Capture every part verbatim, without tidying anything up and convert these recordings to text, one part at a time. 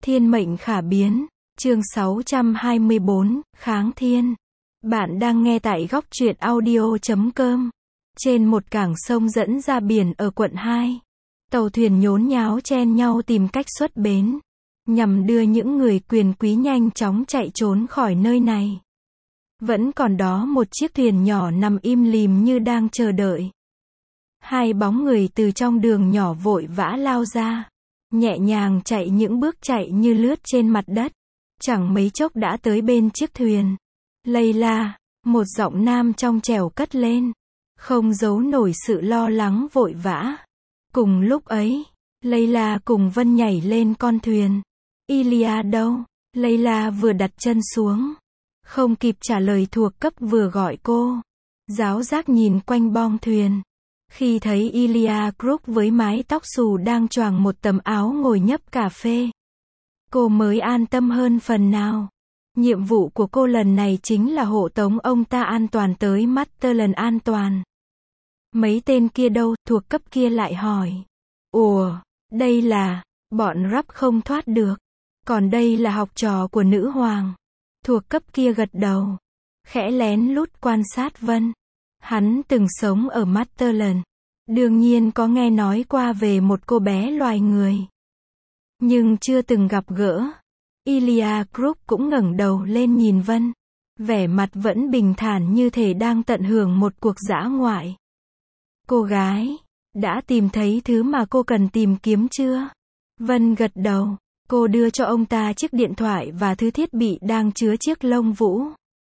Thiên mệnh khả biến, chương sáu trăm hai mươi bốn, Kháng Thiên. Bạn đang nghe tại góc truyện audio chấm com. Trên một cảng sông dẫn ra biển ở quận hai, tàu thuyền nhốn nháo chen nhau tìm cách xuất bến, nhằm đưa những người quyền quý nhanh chóng chạy trốn khỏi nơi này. Vẫn còn đó một chiếc thuyền nhỏ nằm im lìm như đang chờ đợi. Hai bóng người từ trong đường nhỏ vội vã lao ra, nhẹ nhàng chạy những bước chạy như lướt trên mặt đất. Chẳng mấy chốc đã tới bên chiếc thuyền. Layla, một giọng nam trong trẻo cất lên, không giấu nổi sự lo lắng vội vã. Cùng lúc ấy, Layla cùng Vân nhảy lên con thuyền. Ilya đâu? Layla vừa đặt chân xuống, không kịp trả lời thuộc cấp vừa gọi cô. Giáo giác nhìn quanh bong thuyền. Khi thấy Ilya Kruk với mái tóc xù đang choàng một tấm áo ngồi nhấp cà phê, cô mới an tâm hơn phần nào. Nhiệm vụ của cô lần này chính là hộ tống ông ta an toàn tới Masterland an toàn. Mấy tên kia đâu? Thuộc cấp kia lại hỏi. Ủa, đây là, bọn Rap không thoát được. Còn đây là học trò của nữ hoàng. Thuộc cấp kia gật đầu, khẽ lén lút quan sát Vân. Hắn từng sống ở Masterland, đương nhiên có nghe nói qua về một cô bé loài người, nhưng chưa từng gặp gỡ. Ilya Kruk cũng ngẩng đầu lên nhìn Vân, vẻ mặt vẫn bình thản như thể đang tận hưởng một cuộc dã ngoại. Cô gái, đã tìm thấy thứ mà cô cần tìm kiếm chưa? Vân gật đầu, cô đưa cho ông ta chiếc điện thoại và thứ thiết bị đang chứa chiếc lông vũ.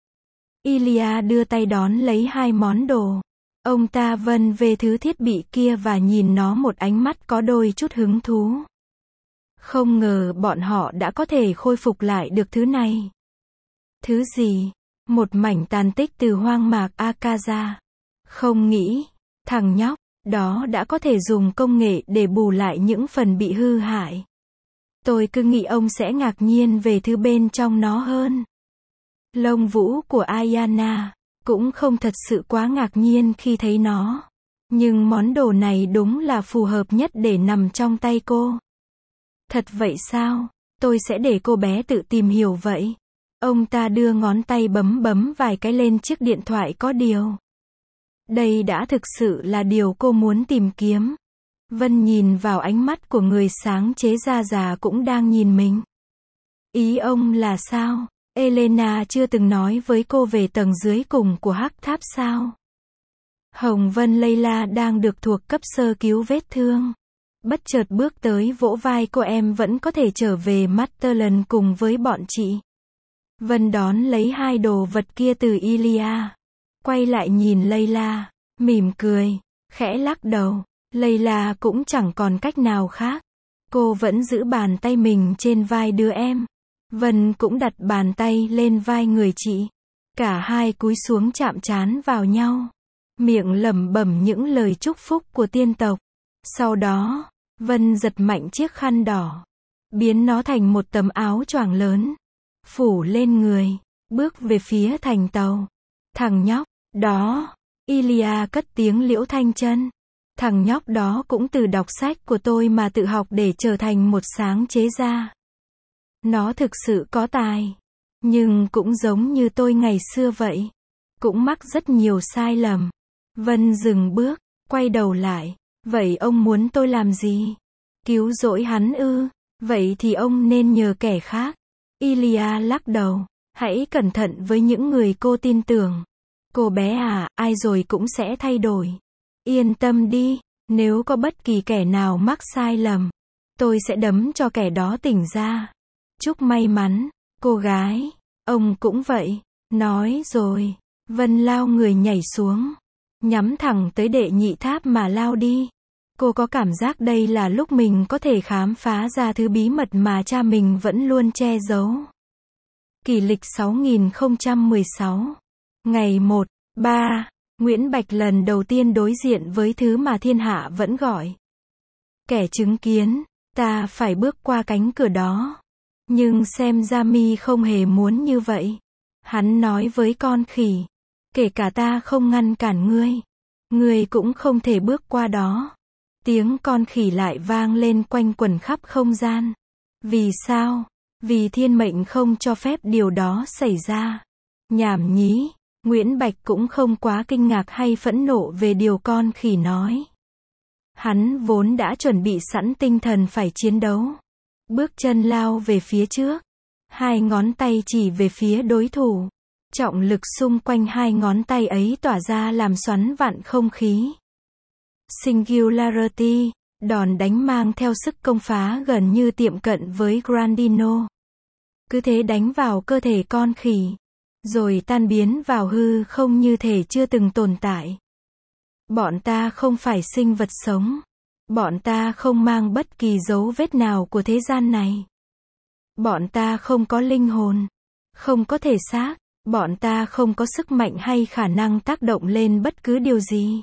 Ilya đưa tay đón lấy hai món đồ. Ông ta vân về thứ thiết bị kia và nhìn nó một ánh mắt có đôi chút hứng thú. Không ngờ bọn họ đã có thể khôi phục lại được thứ này. Thứ gì? Một mảnh tàn tích từ hoang mạc Akaza. Không nghĩ, thằng nhóc đó đã có thể dùng công nghệ để bù lại những phần bị hư hại. Tôi cứ nghĩ ông sẽ ngạc nhiên về thứ bên trong nó hơn. Lông vũ của Ayana cũng không thật sự quá ngạc nhiên khi thấy nó. Nhưng món đồ này đúng là phù hợp nhất để nằm trong tay cô. Thật vậy sao? Tôi sẽ để cô bé tự tìm hiểu vậy. Ông ta đưa ngón tay bấm bấm vài cái lên chiếc điện thoại có điều. Đây đã thực sự là điều cô muốn tìm kiếm. Vân nhìn vào ánh mắt của người sáng chế ra già cũng đang nhìn mình. Ý ông là sao? Elena chưa từng nói với cô về tầng dưới cùng của hắc tháp sao? Hồng Vân Layla đang được thuộc cấp sơ cứu vết thương. Bất chợt bước tới vỗ vai cô. Em vẫn có thể trở về Masterland cùng với bọn chị. Vân đón lấy hai đồ vật kia từ Ilya. Quay lại nhìn Layla, mỉm cười, khẽ lắc đầu. Layla cũng chẳng còn cách nào khác. Cô vẫn giữ bàn tay mình trên vai đứa em. Vân cũng đặt bàn tay lên vai người chị. Cả hai cúi xuống chạm trán vào nhau, miệng lẩm bẩm những lời chúc phúc của tiên tộc. Sau đó, Vân giật mạnh chiếc khăn đỏ, biến nó thành một tấm áo choàng lớn, phủ lên người, bước về phía thành tàu. Thằng nhóc đó, Ilya cất tiếng liễu thanh chân. Thằng nhóc đó cũng từ đọc sách của tôi mà tự học để trở thành một sáng chế gia. Nó thực sự có tài, nhưng cũng giống như tôi ngày xưa vậy, cũng mắc rất nhiều sai lầm. Vân dừng bước, quay đầu lại. Vậy ông muốn tôi làm gì? Cứu rỗi hắn ư? Vậy thì ông nên nhờ kẻ khác. Ilya lắc đầu. Hãy cẩn thận với những người cô tin tưởng. Cô bé à, ai rồi cũng sẽ thay đổi. Yên tâm đi, nếu có bất kỳ kẻ nào mắc sai lầm, tôi sẽ đấm cho kẻ đó tỉnh ra. Chúc may mắn, cô gái. Ông cũng vậy. Nói rồi, Vân lao người nhảy xuống, nhắm thẳng tới đệ nhị tháp mà lao đi. Cô có cảm giác đây là lúc mình có thể khám phá ra thứ bí mật mà cha mình vẫn luôn che giấu. Kỷ lịch sáu nghìn không trăm mười sáu. Ngày một, ba, Nguyễn Bạch lần đầu tiên đối diện với thứ mà thiên hạ vẫn gọi kẻ chứng kiến. Ta phải bước qua cánh cửa đó. Nhưng xem ra mi không hề muốn như vậy. Hắn nói với con khỉ. Kể cả ta không ngăn cản ngươi, ngươi cũng không thể bước qua đó. Tiếng con khỉ lại vang lên quanh quẩn khắp không gian. Vì sao? Vì thiên mệnh không cho phép điều đó xảy ra. Nhảm nhí, Nguyễn Bạch cũng không quá kinh ngạc hay phẫn nộ về điều con khỉ nói. Hắn vốn đã chuẩn bị sẵn tinh thần phải chiến đấu. Bước chân lao về phía trước. Hai ngón tay chỉ về phía đối thủ. Trọng lực xung quanh hai ngón tay ấy tỏa ra làm xoắn vặn không khí. Singularity, đòn đánh mang theo sức công phá gần như tiệm cận với Grandino. Cứ thế đánh vào cơ thể con khỉ. Rồi tan biến vào hư không như thể chưa từng tồn tại. Bọn ta không phải sinh vật sống. Bọn ta không mang bất kỳ dấu vết nào của thế gian này. Bọn ta không có linh hồn. Không có thể xác. Bọn ta không có sức mạnh hay khả năng tác động lên bất cứ điều gì.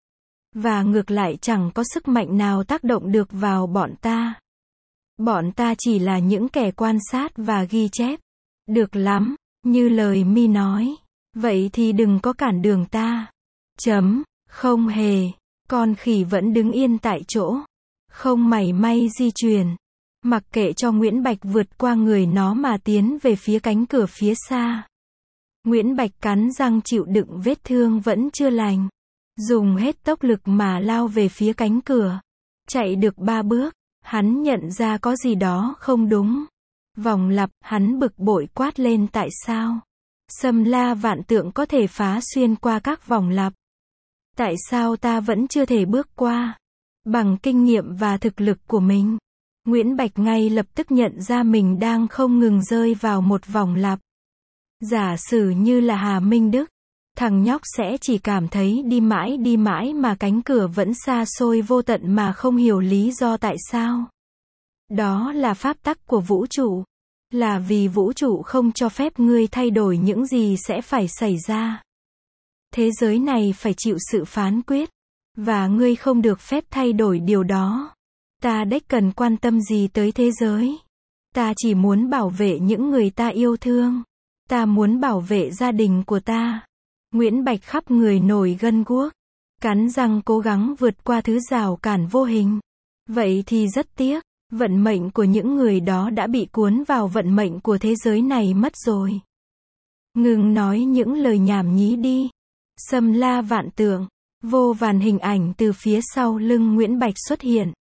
Và ngược lại chẳng có sức mạnh nào tác động được vào bọn ta. Bọn ta chỉ là những kẻ quan sát và ghi chép. Được lắm, như lời Mi nói. Vậy thì đừng có cản đường ta. Chấm, không hề. Con khỉ vẫn đứng yên tại chỗ. Không mảy may di chuyển. Mặc kệ cho Nguyễn Bạch vượt qua người nó mà tiến về phía cánh cửa phía xa. Nguyễn Bạch cắn răng chịu đựng vết thương vẫn chưa lành. Dùng hết tốc lực mà lao về phía cánh cửa. Chạy được ba bước, hắn nhận ra có gì đó không đúng. Vòng lặp, hắn bực bội quát lên tại sao? Xâm la vạn tượng có thể phá xuyên qua các vòng lặp. Tại sao ta vẫn chưa thể bước qua? Bằng kinh nghiệm và thực lực của mình, Nguyễn Bạch ngay lập tức nhận ra mình đang không ngừng rơi vào một vòng lặp. Giả sử như là Hà Minh Đức, thằng nhóc sẽ chỉ cảm thấy đi mãi đi mãi mà cánh cửa vẫn xa xôi vô tận mà không hiểu lý do tại sao. Đó là pháp tắc của vũ trụ. Là vì vũ trụ không cho phép ngươi thay đổi những gì sẽ phải xảy ra. Thế giới này phải chịu sự phán quyết. Và ngươi không được phép thay đổi điều đó. Ta đếch cần quan tâm gì tới thế giới. Ta chỉ muốn bảo vệ những người ta yêu thương. Ta muốn bảo vệ gia đình của ta. Nguyễn Bạch khắp người nổi gân guốc. Cắn răng cố gắng vượt qua thứ rào cản vô hình. Vậy thì rất tiếc. Vận mệnh của những người đó đã bị cuốn vào vận mệnh của thế giới này mất rồi. Ngừng nói những lời nhảm nhí đi. Xâm la vạn tượng. Vô vàn hình ảnh từ phía sau lưng Nguyễn Bạch xuất hiện.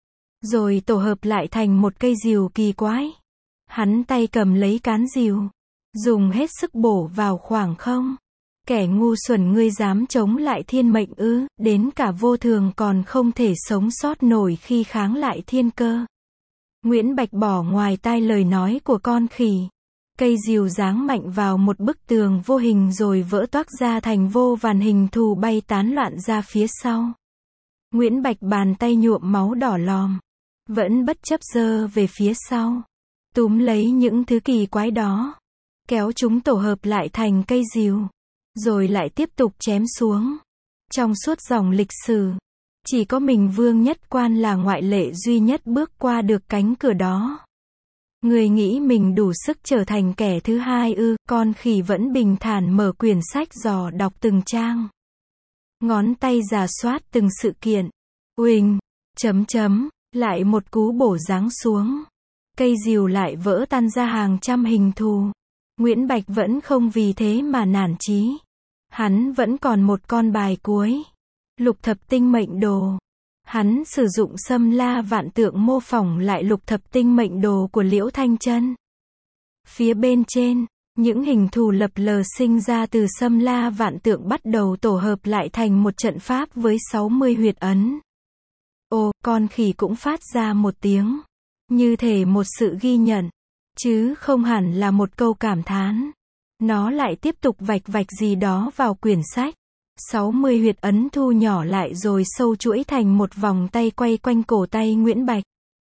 Rồi tổ hợp lại thành một cây rìu kỳ quái. Hắn tay cầm lấy cán rìu. Dùng hết sức bổ vào khoảng không. Kẻ ngu xuẩn, ngươi dám chống lại thiên mệnh ư? Đến cả vô thường còn không thể sống sót nổi khi kháng lại thiên cơ. Nguyễn Bạch bỏ ngoài tai lời nói của con khỉ. Cây rìu giáng mạnh vào một bức tường vô hình rồi vỡ toác ra thành vô vàn hình thù bay tán loạn ra phía sau. Nguyễn Bạch bàn tay nhuộm máu đỏ lòm. Vẫn bất chấp giơ về phía sau. Túm lấy những thứ kỳ quái đó. Kéo chúng tổ hợp lại thành cây rìu. Rồi lại tiếp tục chém xuống. Trong suốt dòng lịch sử, chỉ có mình Vương Nhất Quan là ngoại lệ duy nhất bước qua được cánh cửa đó. Người nghĩ mình đủ sức trở thành kẻ thứ hai ư? Con khỉ vẫn bình thản mở quyển sách dò đọc từng trang. Ngón tay rà soát từng sự kiện. Uỳnh, chấm chấm, lại một cú bổ giáng xuống. Cây rìu lại vỡ tan ra hàng trăm hình thù. Nguyễn Bạch vẫn không vì thế mà nản chí. Hắn vẫn còn một con bài cuối. Lục thập tinh mệnh đồ. Hắn sử dụng xâm la vạn tượng mô phỏng lại lục thập tinh mệnh đồ của Liễu Thanh Chân. Phía bên trên, những hình thù lập lờ sinh ra từ xâm la vạn tượng bắt đầu tổ hợp lại thành một trận pháp với sáu mươi huyệt ấn. Ồ, con khỉ cũng phát ra một tiếng. Như thể một sự ghi nhận. Chứ không hẳn là một câu cảm thán. Nó lại tiếp tục vạch vạch gì đó vào quyển sách. sáu mươi huyệt ấn thu nhỏ lại rồi sâu chuỗi thành một vòng tay quay quanh cổ tay Nguyễn Bạch.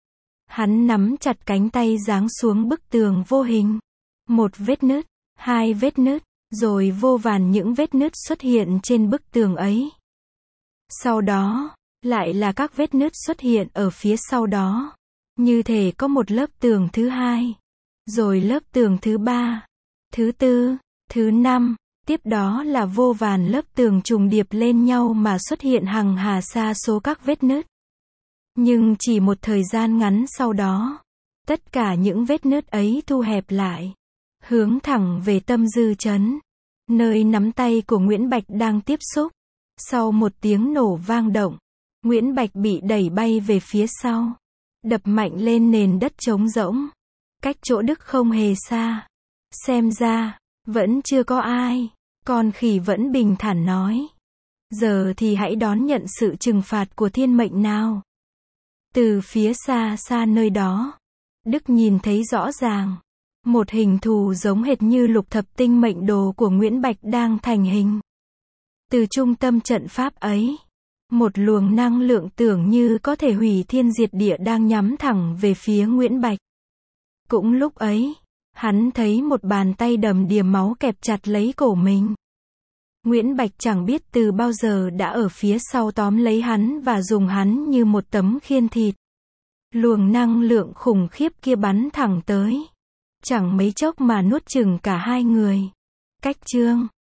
Hắn nắm chặt cánh tay giáng xuống bức tường vô hình. Một vết nứt, hai vết nứt, rồi vô vàn những vết nứt xuất hiện trên bức tường ấy. Sau đó, lại là các vết nứt xuất hiện ở phía sau đó. Như thể có một lớp tường thứ hai. Rồi lớp tường thứ ba, thứ tư, thứ năm. Tiếp đó là vô vàn lớp tường trùng điệp lên nhau mà xuất hiện hằng hà sa số các vết nứt. Nhưng chỉ một thời gian ngắn sau đó, Tất cả những vết nứt ấy thu hẹp lại, hướng thẳng về tâm dư chấn, nơi nắm tay của Nguyễn Bạch đang tiếp xúc. Sau một tiếng nổ vang động, Nguyễn Bạch bị đẩy bay về phía sau, đập mạnh lên nền đất trống rỗng, cách chỗ Đức không hề xa. Xem ra, vẫn chưa có ai. Con khỉ vẫn bình thản nói. Giờ thì hãy đón nhận sự trừng phạt của thiên mệnh nào. Từ phía xa xa nơi đó, Đức nhìn thấy rõ ràng, một hình thù giống hệt như lục thập tinh mệnh đồ của Nguyễn Bạch đang thành hình. Từ trung tâm trận pháp ấy, một luồng năng lượng tưởng như có thể hủy thiên diệt địa đang nhắm thẳng về phía Nguyễn Bạch. Cũng lúc ấy, hắn thấy một bàn tay đầm đìa máu kẹp chặt lấy cổ mình. Nguyễn Bạch chẳng biết từ bao giờ đã ở phía sau tóm lấy hắn và dùng hắn như một tấm khiên thịt. Luồng năng lượng khủng khiếp kia bắn thẳng tới, chẳng mấy chốc mà nuốt chửng cả hai người. Cách chương